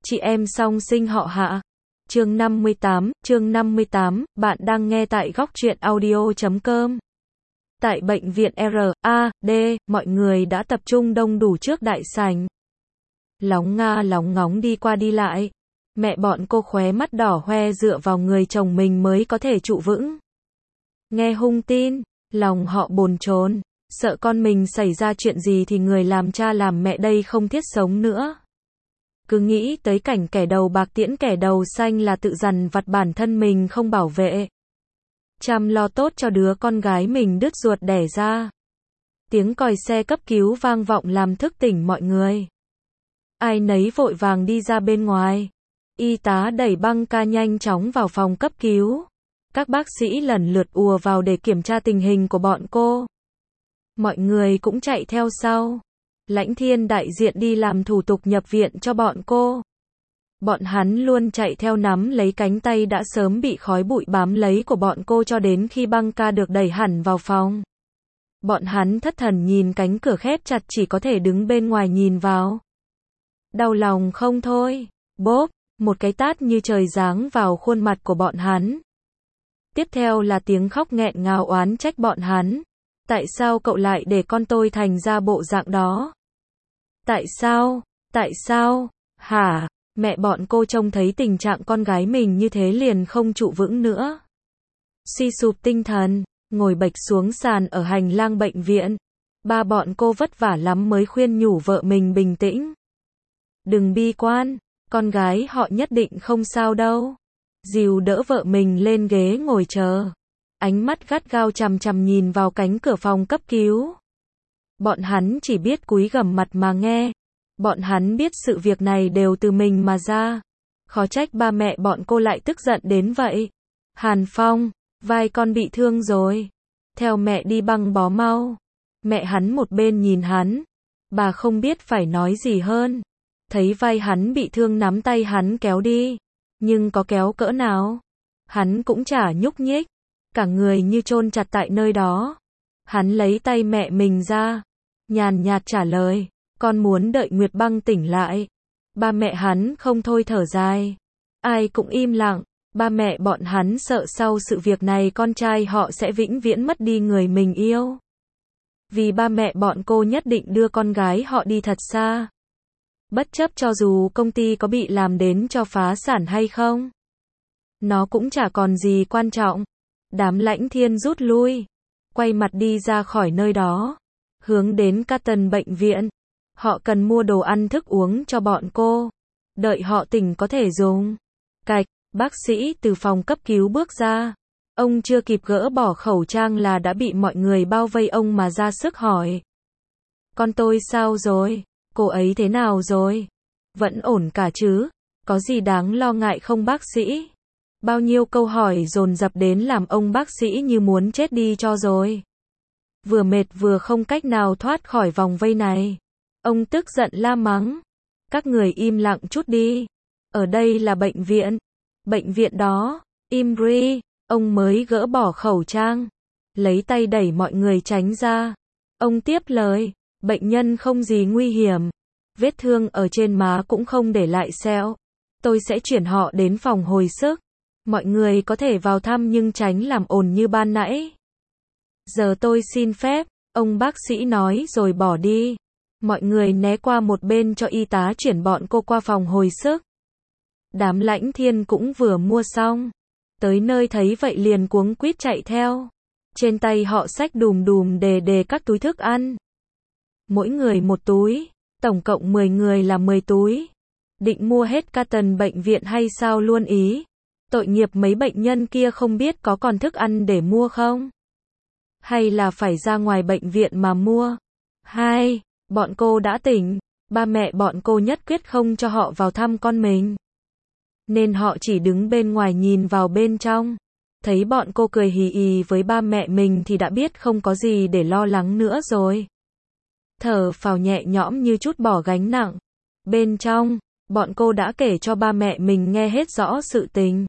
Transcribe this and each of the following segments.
chị em song sinh họ Hạ. Chương 58, bạn đang nghe tại góc truyện audio.com. Tại bệnh viện R.A.D, mọi người đã tập trung đông đủ trước đại sảnh. Lóng nga lóng ngóng đi qua đi lại. Mẹ bọn cô khóe mắt đỏ hoe dựa vào người chồng mình mới có thể trụ vững. Nghe hung tin, lòng họ bồn chồn, sợ con mình xảy ra chuyện gì thì người làm cha làm mẹ đây không thiết sống nữa. Cứ nghĩ tới cảnh kẻ đầu bạc tiễn kẻ đầu xanh là tự dằn vặt bản thân mình không bảo vệ. Chăm lo tốt cho đứa con gái mình đứt ruột đẻ ra. Tiếng còi xe cấp cứu vang vọng làm thức tỉnh mọi người. Ai nấy vội vàng đi ra bên ngoài. Y tá đẩy băng ca nhanh chóng vào phòng cấp cứu. Các bác sĩ lần lượt ùa vào để kiểm tra tình hình của bọn cô. Mọi người cũng chạy theo sau. Lãnh Thiên đại diện đi làm thủ tục nhập viện cho bọn cô. Bọn hắn luôn chạy theo nắm lấy cánh tay đã sớm bị khói bụi bám lấy của bọn cô cho đến khi băng ca được đẩy hẳn vào phòng. Bọn hắn thất thần nhìn cánh cửa khép chặt chỉ có thể đứng bên ngoài nhìn vào. Đau lòng không thôi. Bốp, một cái tát như trời giáng vào khuôn mặt của bọn hắn. Tiếp theo là tiếng khóc nghẹn ngào oán trách bọn hắn. Tại sao cậu lại để con tôi thành ra bộ dạng đó? Tại sao? Tại sao? Hả? Mẹ bọn cô trông thấy tình trạng con gái mình như thế liền không trụ vững nữa. Suy sụp tinh thần, ngồi bệch xuống sàn ở hành lang bệnh viện. Ba bọn cô vất vả lắm mới khuyên nhủ vợ mình bình tĩnh. Đừng bi quan, con gái họ nhất định không sao đâu. Dìu đỡ vợ mình lên ghế ngồi chờ. Ánh mắt gắt gao chằm chằm nhìn vào cánh cửa phòng cấp cứu. Bọn hắn chỉ biết cúi gằm mặt mà nghe. Bọn hắn biết sự việc này đều từ mình mà ra. Khó trách ba mẹ bọn cô lại tức giận đến vậy. Hàn Phong, vai con bị thương rồi. Theo mẹ đi băng bó mau. Mẹ hắn một bên nhìn hắn. Bà không biết phải nói gì hơn. Thấy vai hắn bị thương nắm tay hắn kéo đi. Nhưng có kéo cỡ nào? Hắn cũng chả nhúc nhích. Cả người như chôn chặt tại nơi đó. Hắn lấy tay mẹ mình ra. Nhàn nhạt trả lời. Con muốn đợi Nguyệt Băng tỉnh lại. Ba mẹ hắn không thôi thở dài. Ai cũng im lặng. Ba mẹ bọn hắn sợ sau sự việc này con trai họ sẽ vĩnh viễn mất đi người mình yêu. Vì ba mẹ bọn cô nhất định đưa con gái họ đi thật xa. Bất chấp cho dù công ty có bị làm đến cho phá sản hay không. Nó cũng chả còn gì quan trọng. Đám Lãnh Thiên rút lui. Quay mặt đi ra khỏi nơi đó. Hướng đến Canton bệnh viện. Họ cần mua đồ ăn thức uống cho bọn cô. Đợi họ tỉnh có thể dùng. Cạch, bác sĩ từ phòng cấp cứu bước ra. Ông chưa kịp gỡ bỏ khẩu trang là đã bị mọi người bao vây ông mà ra sức hỏi. Con tôi sao rồi? Cô ấy thế nào rồi? Vẫn ổn cả chứ? Có gì đáng lo ngại không bác sĩ? Bao nhiêu câu hỏi dồn dập đến làm ông bác sĩ như muốn chết đi cho rồi. Vừa mệt vừa không cách nào thoát khỏi vòng vây này. Ông tức giận la mắng. Các người im lặng chút đi. Ở đây là bệnh viện. Bệnh viện đó. Im ri. Ông mới gỡ bỏ khẩu trang. Lấy tay đẩy mọi người tránh ra. Ông tiếp lời. Bệnh nhân không gì nguy hiểm. Vết thương ở trên má cũng không để lại sẹo. Tôi sẽ chuyển họ đến phòng hồi sức. Mọi người có thể vào thăm nhưng tránh làm ồn như ban nãy. Giờ tôi xin phép, ông bác sĩ nói rồi bỏ đi. Mọi người né qua một bên cho y tá chuyển bọn cô qua phòng hồi sức. Đám Lãnh Thiên cũng vừa mua xong. Tới nơi thấy vậy liền cuống quýt chạy theo. Trên tay họ xách đùm đùm đề các túi thức ăn. Mỗi người một túi, tổng cộng 10 người là 10 túi. Định mua hết Canton bệnh viện hay sao luôn ý? Tội nghiệp mấy bệnh nhân kia không biết có còn thức ăn để mua không? Hay là phải ra ngoài bệnh viện mà mua? Hai, bọn cô đã tỉnh, ba mẹ bọn cô nhất quyết không cho họ vào thăm con mình. Nên họ chỉ đứng bên ngoài nhìn vào bên trong. Thấy bọn cô cười hì hì với ba mẹ mình thì đã biết không có gì để lo lắng nữa rồi. Thở phào nhẹ nhõm như trút bỏ gánh nặng. Bên trong, bọn cô đã kể cho ba mẹ mình nghe hết rõ sự tình.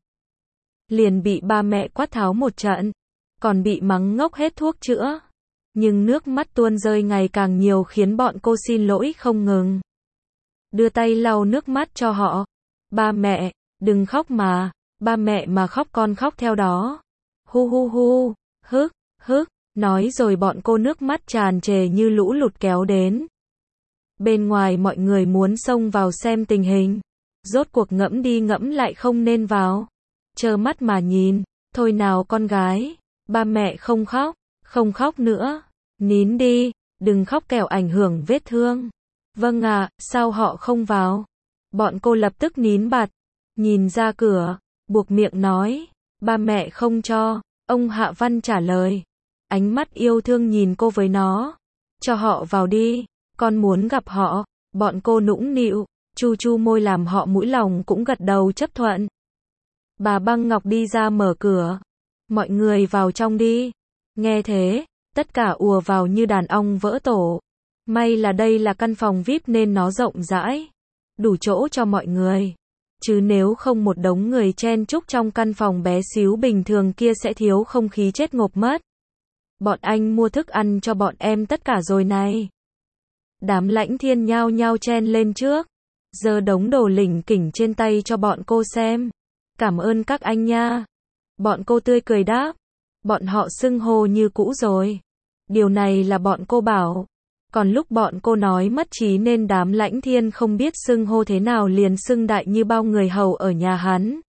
Liền bị ba mẹ quát tháo một trận. Còn bị mắng ngốc hết thuốc chữa. Nhưng nước mắt tuôn rơi ngày càng nhiều khiến bọn cô xin lỗi không ngừng. Đưa tay lau nước mắt cho họ. Ba mẹ, đừng khóc mà, ba mẹ mà khóc con khóc theo đó. Hu hu hu, hức, nói rồi bọn cô nước mắt tràn trề như lũ lụt kéo đến. Bên ngoài mọi người muốn xông vào xem tình hình. Rốt cuộc ngẫm đi ngẫm lại không nên vào. Trơ mắt mà nhìn, thôi nào con gái, ba mẹ không khóc nữa. Nín đi, đừng khóc kẻo ảnh hưởng vết thương. Vâng ạ, sao họ không vào? Bọn cô lập tức nín bặt, nhìn ra cửa, buộc miệng nói, ba mẹ không cho. Ông Hạ Văn trả lời, ánh mắt yêu thương nhìn cô với nó. Cho họ vào đi, con muốn gặp họ. Bọn cô nũng nịu, chu chu môi làm họ mũi lòng cũng gật đầu chấp thuận. Bà Băng Ngọc đi ra mở cửa. Mọi người vào trong đi. Nghe thế, tất cả ùa vào như đàn ong vỡ tổ. May là đây là căn phòng VIP nên nó rộng rãi, đủ chỗ cho mọi người. Chứ nếu không một đống người chen chúc trong căn phòng bé xíu bình thường kia sẽ thiếu không khí chết ngộp mất. Bọn anh mua thức ăn cho bọn em tất cả rồi này. Đám Lãnh Thiên nhao nhao chen lên trước, giơ đống đồ lỉnh kỉnh trên tay cho bọn cô xem. Cảm ơn các anh nha. Bọn cô tươi cười đáp. Bọn họ xưng hô như cũ rồi. Điều này là bọn cô bảo. Còn lúc bọn cô nói mất trí nên đám Lãnh Thiên không biết xưng hô thế nào liền xưng đại như bao người hầu ở nhà hắn.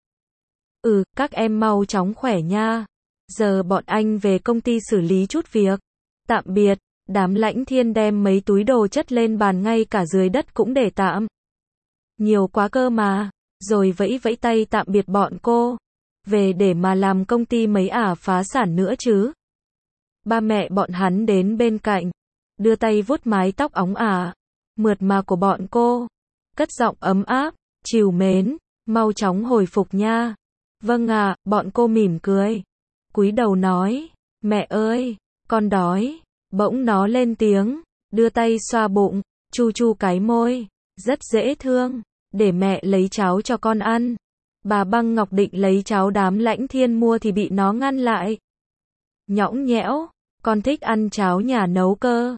Các em mau chóng khỏe nha. Giờ bọn anh về công ty xử lý chút việc. Tạm biệt. Đám Lãnh Thiên đem mấy túi đồ chất lên bàn ngay cả dưới đất cũng để tạm. Nhiều quá cơ mà. Rồi vẫy vẫy tay tạm biệt bọn cô. Về để mà làm công ty mấy phá sản nữa chứ. Ba mẹ bọn hắn đến bên cạnh, đưa tay vuốt mái tóc óng mượt mà của bọn cô, cất giọng ấm áp, trìu mến, mau chóng hồi phục nha. Vâng ạ, bọn cô mỉm cười, cúi đầu nói, mẹ ơi, con đói. Bỗng nó lên tiếng, đưa tay xoa bụng, chu chu cái môi, rất dễ thương, để mẹ lấy cháo cho con ăn. Bà Băng Ngọc định lấy cháo đám Lãnh Thiên mua thì bị nó ngăn lại. Nhõng nhẽo, con thích ăn cháo nhà nấu cơ.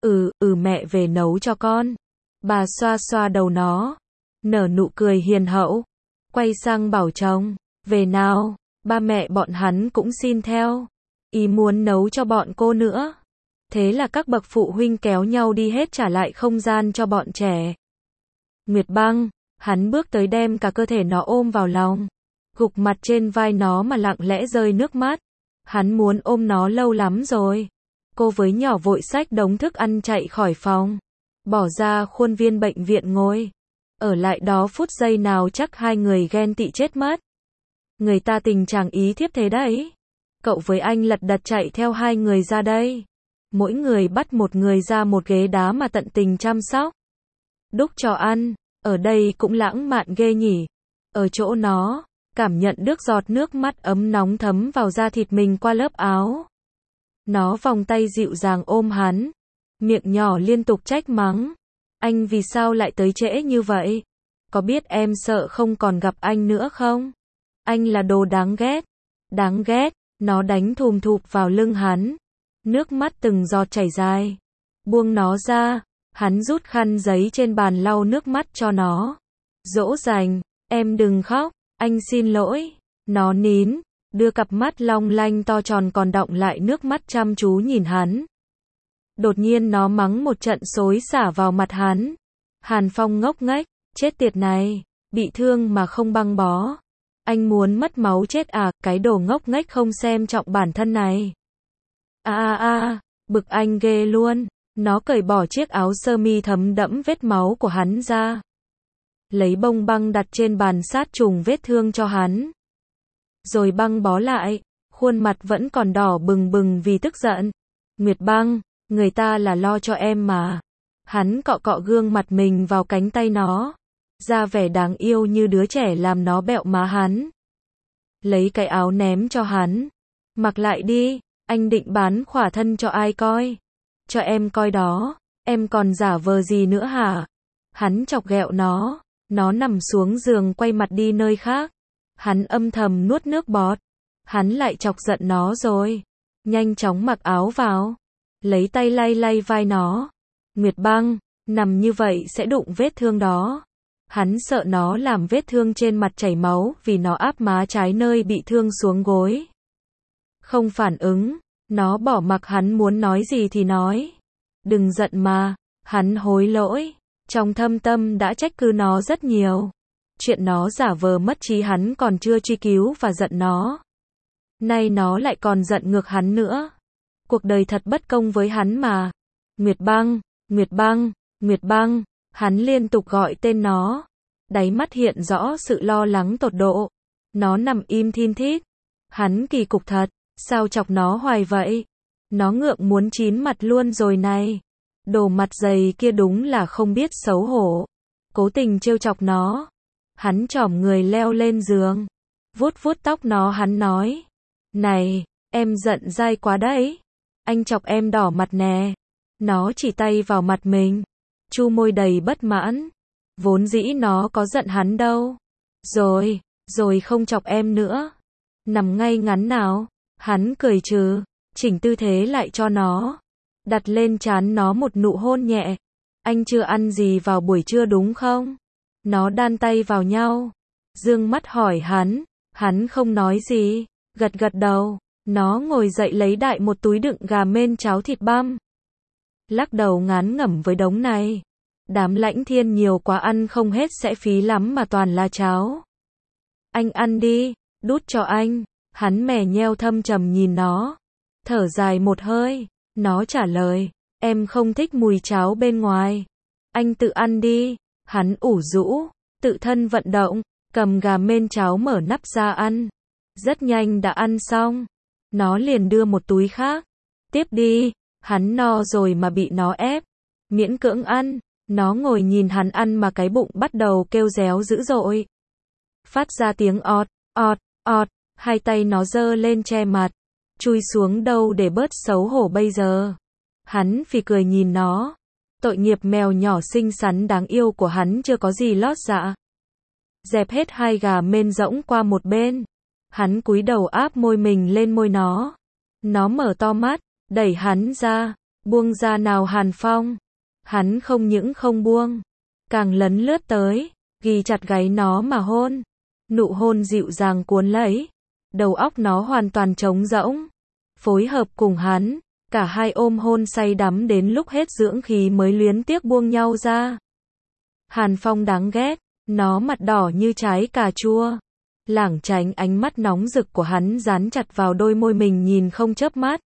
Mẹ về nấu cho con. Bà xoa xoa đầu nó, nở nụ cười hiền hậu, quay sang bảo chồng, về nào, ba mẹ bọn hắn cũng xin theo. Ý muốn nấu cho bọn cô nữa. Thế là các bậc phụ huynh kéo nhau đi hết trả lại không gian cho bọn trẻ. Nguyệt Băng, hắn bước tới đem cả cơ thể nó ôm vào lòng, gục mặt trên vai nó mà lặng lẽ rơi nước mắt. Hắn muốn ôm nó lâu lắm rồi. Cô với nhỏ vội xách đống thức ăn chạy khỏi phòng, bỏ ra khuôn viên bệnh viện ngồi. Ở lại đó phút giây nào chắc hai người ghen tị chết mất. Người ta tình trạng ý thiếp thế đấy. Cậu với anh lật đật chạy theo hai người ra đây. Mỗi người bắt một người ra một ghế đá mà tận tình chăm sóc. Đúc cho ăn, ở đây cũng lãng mạn ghê nhỉ. Ở chỗ nó, cảm nhận được giọt nước mắt ấm nóng thấm vào da thịt mình qua lớp áo. Nó vòng tay dịu dàng ôm hắn, miệng nhỏ liên tục trách mắng. Anh vì sao lại tới trễ như vậy? Có biết em sợ không còn gặp anh nữa không? Anh là đồ đáng ghét. Đáng ghét, nó đánh thùm thụp vào lưng hắn. Nước mắt từng giọt chảy dài. Buông nó ra, hắn rút khăn giấy trên bàn lau nước mắt cho nó. Dỗ dành, em đừng khóc, anh xin lỗi. Nó nín, đưa cặp mắt long lanh to tròn còn đọng lại nước mắt chăm chú nhìn hắn. Đột nhiên nó mắng một trận xối xả vào mặt hắn. Hàn Phong ngốc nghếch, chết tiệt này, bị thương mà không băng bó. Anh muốn mất máu chết cái đồ ngốc nghếch không xem trọng bản thân này. Bực anh ghê luôn. Nó cởi bỏ chiếc áo sơ mi thấm đẫm vết máu của hắn ra. Lấy bông băng đặt trên bàn sát trùng vết thương cho hắn. Rồi băng bó lại, khuôn mặt vẫn còn đỏ bừng bừng vì tức giận. Nguyệt Băng, người ta là lo cho em mà. Hắn cọ cọ gương mặt mình vào cánh tay nó, ra vẻ đáng yêu như đứa trẻ làm nó bẹo má hắn. Lấy cái áo ném cho hắn. Mặc lại đi, anh định bán khỏa thân cho ai coi? Cho em coi đó, em còn giả vờ gì nữa hả? Hắn chọc ghẹo nó nằm xuống giường quay mặt đi nơi khác. Hắn âm thầm nuốt nước bọt. Hắn lại chọc giận nó rồi. Nhanh chóng mặc áo vào. Lấy tay lay lay vai nó. Nguyệt Băng, nằm như vậy sẽ đụng vết thương đó. Hắn sợ nó làm vết thương trên mặt chảy máu vì nó áp má trái nơi bị thương xuống gối. Không phản ứng, nó bỏ mặc hắn muốn nói gì thì nói. Đừng giận mà, hắn hối lỗi. Trong thâm tâm đã trách cứ nó rất nhiều. Chuyện nó giả vờ mất trí hắn còn chưa truy cứu và giận nó. Nay nó lại còn giận ngược hắn nữa. Cuộc đời thật bất công với hắn mà. Nguyệt Băng, Nguyệt Băng, Nguyệt Băng, hắn liên tục gọi tên nó. Đáy mắt hiện rõ sự lo lắng tột độ. Nó nằm im thin thít. Hắn kỳ cục thật, sao chọc nó hoài vậy? Nó ngượng muốn chín mặt luôn rồi này. Đồ mặt dày kia đúng là không biết xấu hổ. Cố tình trêu chọc nó. Hắn chỏm người leo lên giường. Vuốt vuốt tóc nó hắn nói. Này, em giận dai quá đấy. Anh chọc em đỏ mặt nè. Nó chỉ tay vào mặt mình. Chu môi đầy bất mãn. Vốn dĩ nó có giận hắn đâu. Rồi không chọc em nữa. Nằm ngay ngắn nào. Hắn cười trừ. Chỉnh tư thế lại cho nó. Đặt lên trán nó một nụ hôn nhẹ. Anh chưa ăn gì vào buổi trưa đúng không? Nó đan tay vào nhau. Dương mắt hỏi hắn. Hắn không nói gì. Gật gật đầu. Nó ngồi dậy lấy đại một túi đựng gà mên cháo thịt băm. Lắc đầu ngán ngẩm với đống này. Đám Lãnh Thiên nhiều quá ăn không hết sẽ phí lắm mà toàn là cháo. Anh ăn đi, đút cho anh. Hắn mè nheo thâm trầm nhìn nó. Thở dài một hơi. Nó trả lời. Em không thích mùi cháo bên ngoài. Anh tự ăn đi. Hắn ủ rũ. Tự thân vận động. Cầm gà mên cháo mở nắp ra ăn. Rất nhanh đã ăn xong. Nó liền đưa một túi khác. Tiếp đi. Hắn no rồi mà bị nó ép. Miễn cưỡng ăn. Nó ngồi nhìn hắn ăn mà cái bụng bắt đầu kêu réo dữ dội. Phát ra tiếng ọt, ọt, ọt. Hai tay nó giơ lên che mặt. Chui xuống đâu để bớt xấu hổ bây giờ. Hắn phì cười nhìn nó. Tội nghiệp mèo nhỏ xinh xắn đáng yêu của hắn chưa có gì lót dạ. Dẹp hết hai gà mên rỗng qua một bên. Hắn cúi đầu áp môi mình lên môi nó. Nó mở to mắt, đẩy hắn ra. Buông ra nào Hàn Phong. Hắn không những không buông. Càng lấn lướt tới. Ghi chặt gáy nó mà hôn. Nụ hôn dịu dàng cuốn lấy. Đầu óc nó hoàn toàn trống rỗng. Phối hợp cùng hắn. Cả hai ôm hôn say đắm đến lúc hết dưỡng khí mới luyến tiếc buông nhau ra. Hàn Phong đáng ghét. Nó mặt đỏ như trái cà chua. Lảng tránh ánh mắt nóng rực của hắn dán chặt vào đôi môi mình nhìn không chớp mắt.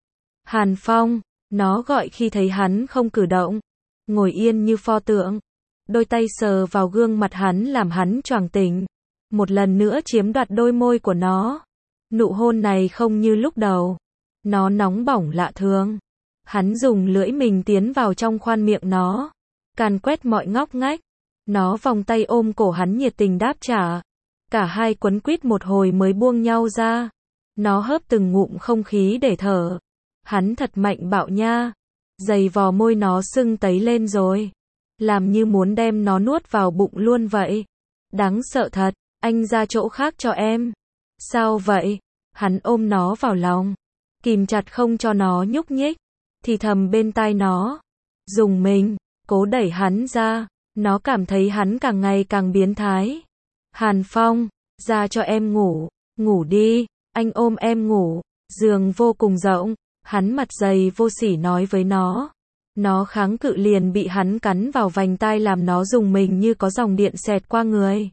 Hàn Phong. Nó gọi khi thấy hắn không cử động. Ngồi yên như pho tượng. Đôi tay sờ vào gương mặt hắn làm hắn choàng tỉnh. Một lần nữa chiếm đoạt đôi môi của nó. Nụ hôn này không như lúc đầu. Nó nóng bỏng lạ thường. Hắn dùng lưỡi mình tiến vào trong khoang miệng nó. Càn quét mọi ngóc ngách. Nó vòng tay ôm cổ hắn nhiệt tình đáp trả. Cả hai quấn quýt một hồi mới buông nhau ra. Nó hớp từng ngụm không khí để thở. Hắn thật mạnh bạo nha. Giày vò môi nó sưng tấy lên rồi. Làm như muốn đem nó nuốt vào bụng luôn vậy. Đáng sợ thật. Anh ra chỗ khác cho em. Sao vậy? Hắn ôm nó vào lòng. Kìm chặt không cho nó nhúc nhích. Thì thầm bên tai nó. Dùng mình. Cố đẩy hắn ra. Nó cảm thấy hắn càng ngày càng biến thái. Hàn Phong. Ra cho em ngủ. Ngủ đi. Anh ôm em ngủ. Giường vô cùng rộng. Hắn mặt dày vô sỉ nói với nó. Nó kháng cự liền bị hắn cắn vào vành tai làm nó rùng mình như có dòng điện xẹt qua người.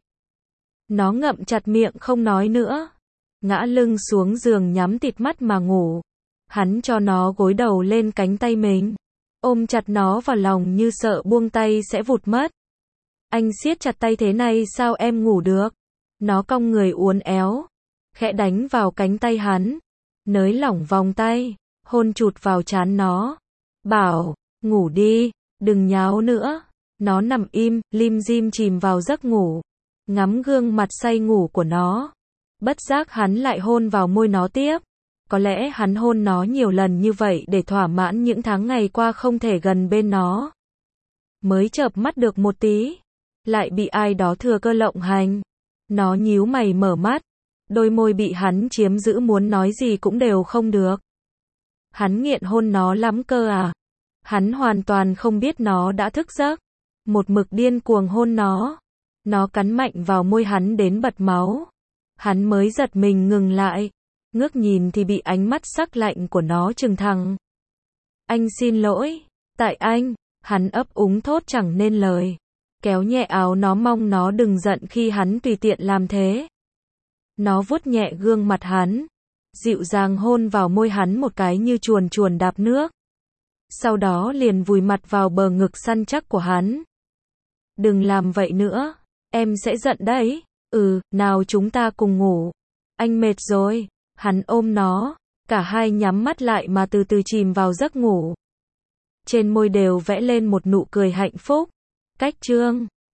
Nó ngậm chặt miệng không nói nữa. Ngã lưng xuống giường nhắm tịt mắt mà ngủ. Hắn cho nó gối đầu lên cánh tay mình. Ôm chặt nó vào lòng như sợ buông tay sẽ vụt mất. Anh siết chặt tay thế này sao em ngủ được? Nó cong người uốn éo. Khẽ đánh vào cánh tay hắn. Nới lỏng vòng tay. Hôn chụt vào trán nó. Bảo, ngủ đi, đừng nháo nữa. Nó nằm im, lim dim chìm vào giấc ngủ. Ngắm gương mặt say ngủ của nó. Bất giác hắn lại hôn vào môi nó tiếp. Có lẽ hắn hôn nó nhiều lần như vậy để thỏa mãn những tháng ngày qua không thể gần bên nó. Mới chợp mắt được một tí. Lại bị ai đó thừa cơ lộng hành. Nó nhíu mày mở mắt. Đôi môi bị hắn chiếm giữ muốn nói gì cũng đều không được. Hắn nghiện hôn nó lắm cơ à? Hắn hoàn toàn không biết nó đã thức giấc. Một mực điên cuồng hôn nó. Nó cắn mạnh vào môi hắn đến bật máu. Hắn mới giật mình ngừng lại. Ngước nhìn thì bị ánh mắt sắc lạnh của nó trừng thẳng. Anh xin lỗi. Tại anh. Hắn ấp úng thốt chẳng nên lời. Kéo nhẹ áo nó mong nó đừng giận khi hắn tùy tiện làm thế. Nó vuốt nhẹ gương mặt hắn. Dịu dàng hôn vào môi hắn một cái như chuồn chuồn đạp nước. Sau đó liền vùi mặt vào bờ ngực săn chắc của hắn. Đừng làm vậy nữa. Em sẽ giận đấy. Nào chúng ta cùng ngủ. Anh mệt rồi. Hắn ôm nó. Cả hai nhắm mắt lại mà từ từ chìm vào giấc ngủ. Trên môi đều vẽ lên một nụ cười hạnh phúc. Cách chương